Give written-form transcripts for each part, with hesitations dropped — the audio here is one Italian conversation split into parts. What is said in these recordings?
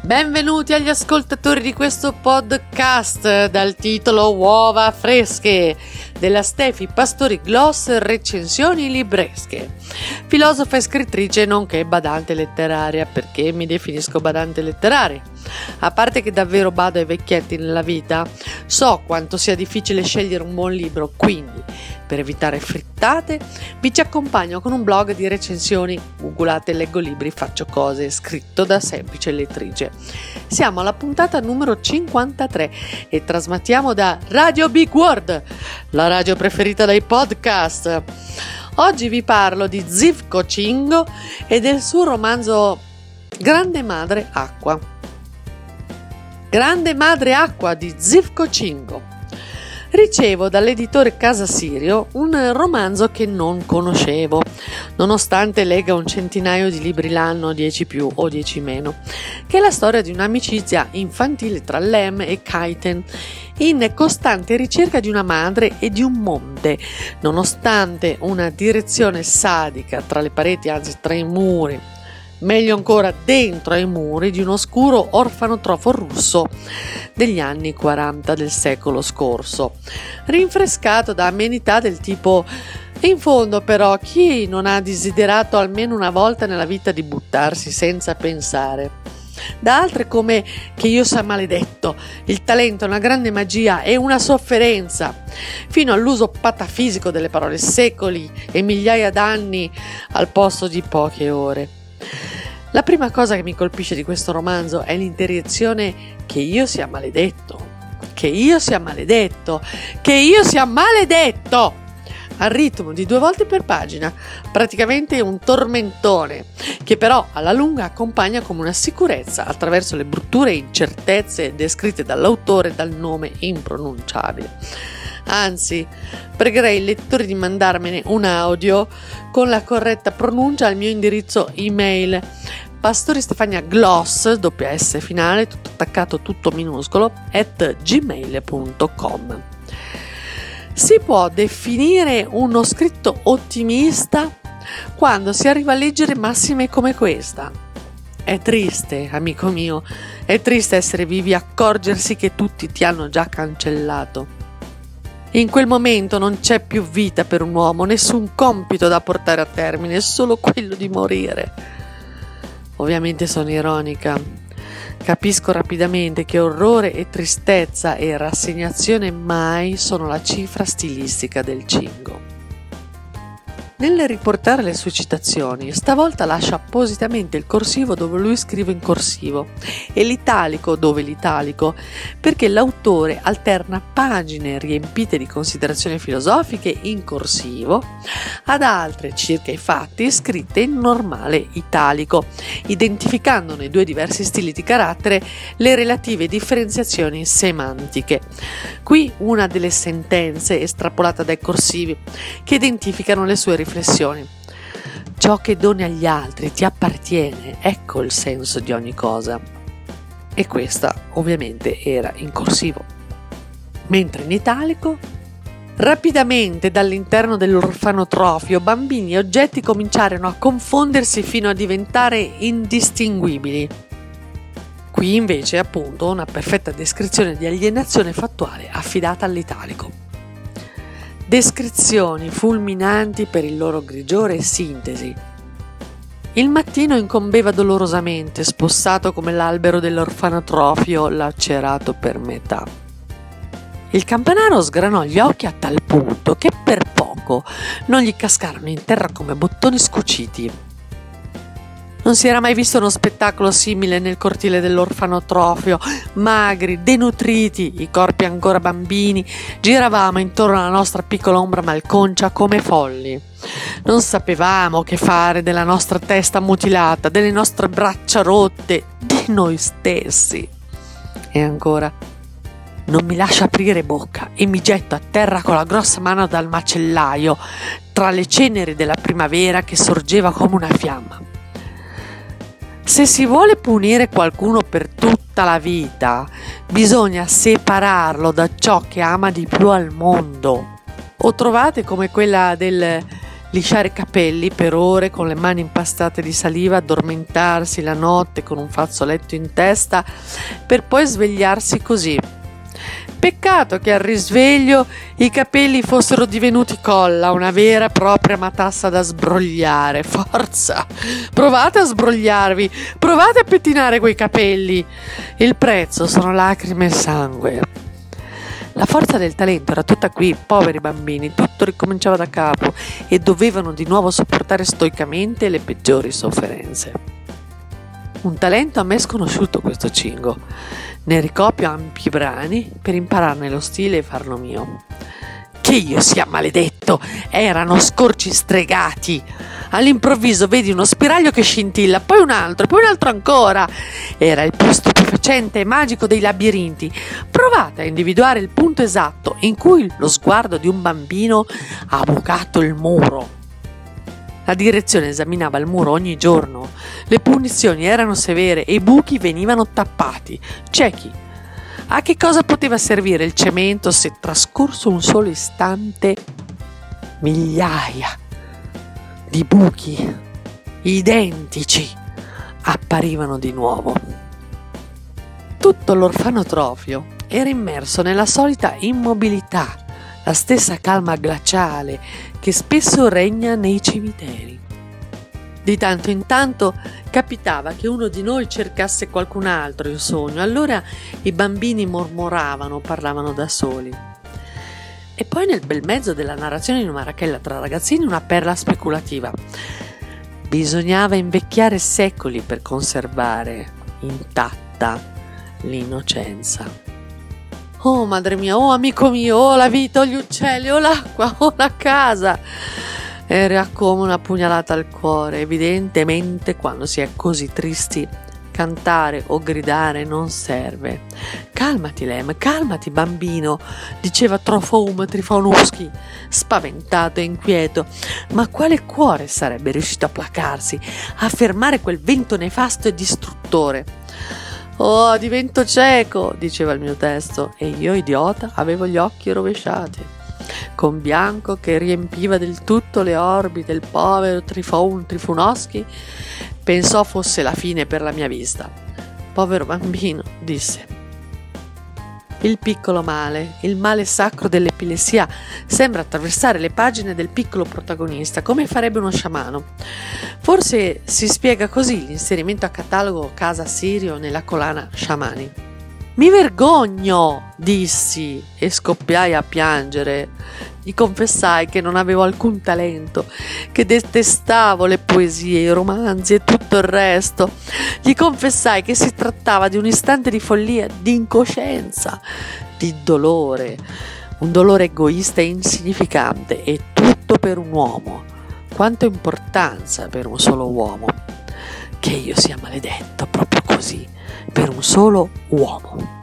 Benvenuti agli ascoltatori di questo podcast dal titolo Uova fresche della Stefi Pastori Gloss recensioni libresche. Filosofa e scrittrice nonché badante letteraria. Perché mi definisco badante letteraria? A parte che davvero bado ai vecchietti nella vita, so quanto sia difficile scegliere un buon libro, quindi per evitare frittate vi ci accompagno con un blog di recensioni. Googolate leggo libri, faccio cose, scritto da semplice lettrice. Siamo alla puntata numero 53 e trasmettiamo da Radio Big World, la radio preferita dai podcast. Oggi vi parlo di Zivko Chingo e del suo romanzo Grande Madre Acqua. Grande Madre Acqua di Zivko Chingo. Ricevo dall'editore Casa Sirio un romanzo che non conoscevo, nonostante legga un centinaio di libri l'anno, 10 più o 10 meno, che è la storia di un'amicizia infantile tra Lem e Kaiten, in costante ricerca di una madre e di un monte, nonostante una direzione sadica tra le pareti, anzi tra i muri, meglio ancora dentro ai muri di uno oscuro orfanotrofo russo degli anni 40 del secolo scorso, rinfrescato da amenità del tipo: in fondo però chi non ha desiderato almeno una volta nella vita di buttarsi senza pensare? Da altre come Che io sia maledetto, il talento è una grande magia e una sofferenza, fino all'uso patafisico delle parole, secoli e migliaia d'anni al posto di poche ore. La prima cosa che mi colpisce di questo romanzo è l'interiezione che io sia maledetto, che io sia maledetto, che io sia maledetto, al ritmo di 2 volte per pagina, praticamente un tormentone, che però alla lunga accompagna come una sicurezza attraverso le brutture e incertezze descritte dall'autore dal nome impronunciabile. Anzi, pregherei il lettore di mandarmene un audio con la corretta pronuncia al mio indirizzo email pastoristefaniagloss, doppia S finale, tutto attaccato, tutto minuscolo, @gmail.com. Si può definire uno scritto ottimista quando si arriva a leggere massime come questa. È triste, amico mio, è triste essere vivi e accorgersi che tutti ti hanno già cancellato. In quel momento non c'è più vita per un uomo, nessun compito da portare a termine, solo quello di morire. Ovviamente sono ironica. Capisco rapidamente che orrore e tristezza e rassegnazione mai sono la cifra stilistica del Chingo. Nel riportare le sue citazioni, stavolta lascia appositamente il corsivo dove lui scrive in corsivo e l'italico dove l'italico, perché l'autore alterna pagine riempite di considerazioni filosofiche in corsivo ad altre, circa i fatti, scritte in normale italico, identificando nei 2 diversi stili di carattere le relative differenziazioni semantiche. Qui una delle sentenze estrapolata dai corsivi che identificano le sue riflessioni. Ciò che doni agli altri ti appartiene, ecco il senso di ogni cosa. E questa ovviamente era in corsivo. Mentre in italico: rapidamente dall'interno dell'orfanotrofio bambini e oggetti cominciarono a confondersi fino a diventare indistinguibili. Qui invece appunto una perfetta descrizione di alienazione fattuale affidata all'italico. Descrizioni fulminanti per il loro grigiore e sintesi. Il mattino incombeva dolorosamente, spossato come l'albero dell'orfanotrofio lacerato per metà. Il campanaro sgranò gli occhi a tal punto che per poco non gli cascarono in terra come bottoni scuciti. Non si era mai visto uno spettacolo simile nel cortile dell'orfanotrofio. Magri, denutriti, i corpi ancora bambini, giravamo intorno alla nostra piccola ombra malconcia come folli. Non sapevamo che fare della nostra testa mutilata, delle nostre braccia rotte, di noi stessi. E ancora: non mi lascio aprire bocca e mi getto a terra con la grossa mano dal macellaio, tra le ceneri della primavera che sorgeva come una fiamma. Se si vuole punire qualcuno per tutta la vita, bisogna separarlo da ciò che ama di più al mondo. O trovate come quella del lisciare i capelli per ore con le mani impastate di saliva, addormentarsi la notte con un fazzoletto in testa per poi svegliarsi così. Peccato che al risveglio i capelli fossero divenuti colla, una vera e propria matassa da sbrogliare. Forza, provate a sbrogliarvi, provate a pettinare quei capelli. Il prezzo sono lacrime e sangue. La forza del talento era tutta qui, poveri bambini, tutto ricominciava da capo e dovevano di nuovo sopportare stoicamente le peggiori sofferenze. Un talento a me sconosciuto questo Cingo. Ne ricopio ampi brani per impararne lo stile e farlo mio. Che io sia maledetto! Erano scorci stregati! All'improvviso vedi uno spiraglio che scintilla, poi un altro ancora. Era il più stupefacente e magico dei labirinti. Provate a individuare il punto esatto in cui lo sguardo di un bambino ha bucato il muro. La direzione esaminava il muro ogni giorno. Le punizioni erano severe e i buchi venivano tappati, ciechi. A che cosa poteva servire il cemento se trascorso un solo istante migliaia di buchi identici apparivano di nuovo? Tutto l'orfanotrofio era immerso nella solita immobilità, la stessa calma glaciale che spesso regna nei cimiteri. Di tanto in tanto capitava che uno di noi cercasse qualcun altro in sogno, allora i bambini mormoravano, parlavano da soli. E poi nel bel mezzo della narrazione di una marachella tra ragazzini una perla speculativa. Bisognava invecchiare secoli per conservare intatta l'innocenza. Oh madre mia, oh amico mio, oh la vita, oh gli uccelli, oh l'acqua, oh la casa. Era come una pugnalata al cuore. Evidentemente quando si è così tristi cantare o gridare non serve. Calmati Lem, calmati bambino, diceva Trofim Trifonuschi, spaventato e inquieto. Ma quale cuore sarebbe riuscito a placarsi, a fermare quel vento nefasto e distruttore? Oh, divento cieco, diceva il mio testo, e io, idiota, avevo gli occhi rovesciati, con bianco che riempiva del tutto le orbite. Il povero Trifonuschi pensò fosse la fine per la mia vista. Povero bambino, disse. Il piccolo male, il male sacro dell'epilessia, sembra attraversare le pagine del piccolo protagonista, come farebbe uno sciamano. Forse si spiega così l'inserimento a catalogo Casa Sirio nella collana Sciamani. Mi vergogno, dissi e scoppiai a piangere. Gli confessai che non avevo alcun talento, che detestavo le poesie, i romanzi e tutto il resto. Gli confessai che si trattava di un istante di follia, di incoscienza, di dolore, un dolore egoista e insignificante, e tutto per un uomo. Quanta importanza per un solo uomo. Che io sia maledetto, proprio così, per un solo uomo.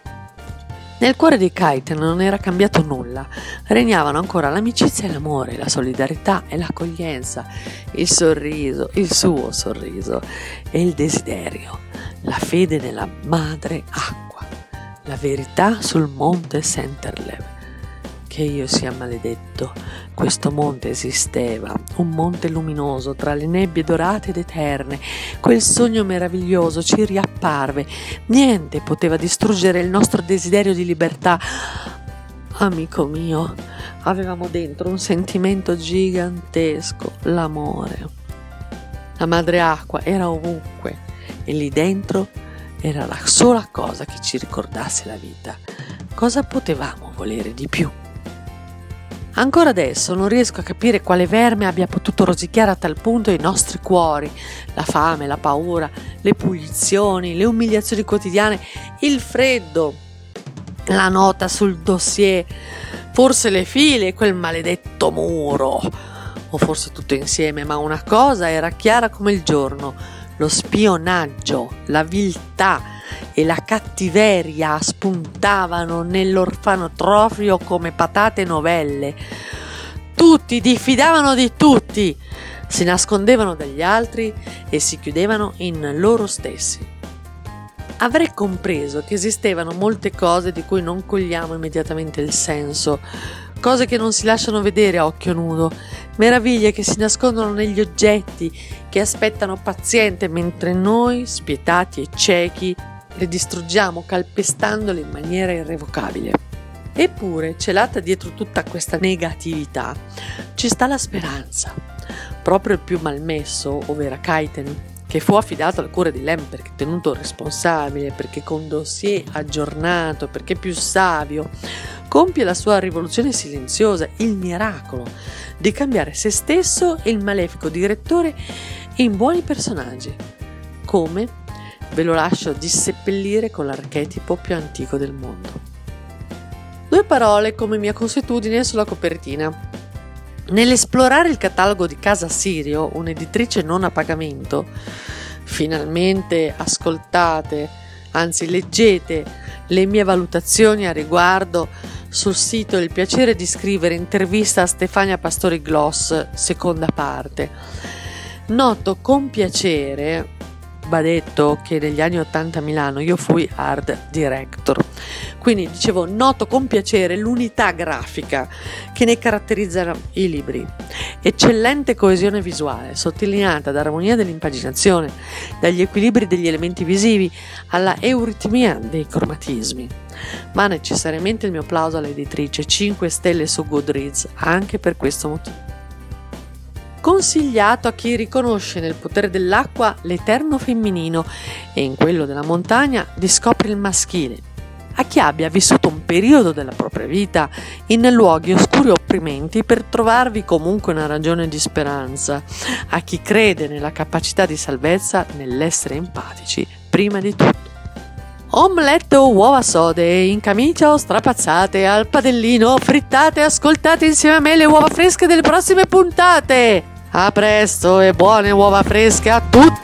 Nel cuore di Kaiten non era cambiato nulla, regnavano ancora l'amicizia e l'amore, la solidarietà e l'accoglienza, il sorriso, il suo sorriso, e il desiderio, la fede nella madre acqua, la verità sul monte Senterlev. Che io sia maledetto, questo monte esisteva, un monte luminoso tra le nebbie dorate ed eterne. Quel sogno meraviglioso ci riapparve. Niente poteva distruggere il nostro desiderio di libertà. Amico mio, avevamo dentro un sentimento gigantesco, l'amore. La madre acqua era ovunque e lì dentro era la sola cosa che ci ricordasse la vita. Cosa potevamo volere di più? Ancora adesso non riesco a capire quale verme abbia potuto rosicchiare a tal punto i nostri cuori. La fame, la paura, le punizioni, le umiliazioni quotidiane, il freddo, la nota sul dossier, forse le file e quel maledetto muro, o forse tutto insieme, ma una cosa era chiara come il giorno: lo spionaggio, la viltà e la cattiveria spuntavano nell'orfanotrofio come patate novelle. Tutti diffidavano di tutti, si nascondevano dagli altri e si chiudevano in loro stessi. Avrei compreso che esistevano molte cose di cui non cogliamo immediatamente il senso, cose che non si lasciano vedere a occhio nudo, meraviglie che si nascondono negli oggetti, che aspettano paziente mentre noi, spietati e ciechi, le distruggiamo calpestandole in maniera irrevocabile. Eppure, celata dietro tutta questa negatività, ci sta la speranza. Proprio il più malmesso, ovvero Kaiten, che fu affidato alle cure di Lem perché tenuto responsabile, perché con dossier aggiornato, perché più savio, compie la sua rivoluzione silenziosa, il miracolo di cambiare se stesso e il malefico direttore in buoni personaggi. Come? Ve lo lascio disseppellire con l'archetipo più antico del mondo. 2 parole come mia consuetudine sulla copertina. Nell'esplorare il catalogo di Casa Sirio, un'editrice non a pagamento, finalmente ascoltate, anzi leggete le mie valutazioni a riguardo sul sito Il piacere di scrivere, intervista a Stefania Pastori Gloss, seconda parte. Noto con piacere, va detto che negli anni 80 a Milano io fui art director, quindi dicevo noto con piacere l'unità grafica che ne caratterizza i libri, eccellente coesione visuale sottolineata da armonia dell'impaginazione, dagli equilibri degli elementi visivi alla euritmia dei cromatismi. Ma necessariamente il mio applauso all'editrice, 5 stelle su Goodreads anche per questo motivo. Consigliato a chi riconosce nel potere dell'acqua l'eterno femminino e in quello della montagna riscopre il maschile, a chi abbia vissuto un periodo della propria vita in luoghi oscuri e opprimenti per trovarvi comunque una ragione di speranza, a chi crede nella capacità di salvezza nell'essere empatici prima di tutto. Omelette o uova sode, in camicia o strapazzate, al padellino, frittate, ascoltate insieme a me le uova fresche delle prossime puntate! A presto e buone uova fresche a tutti!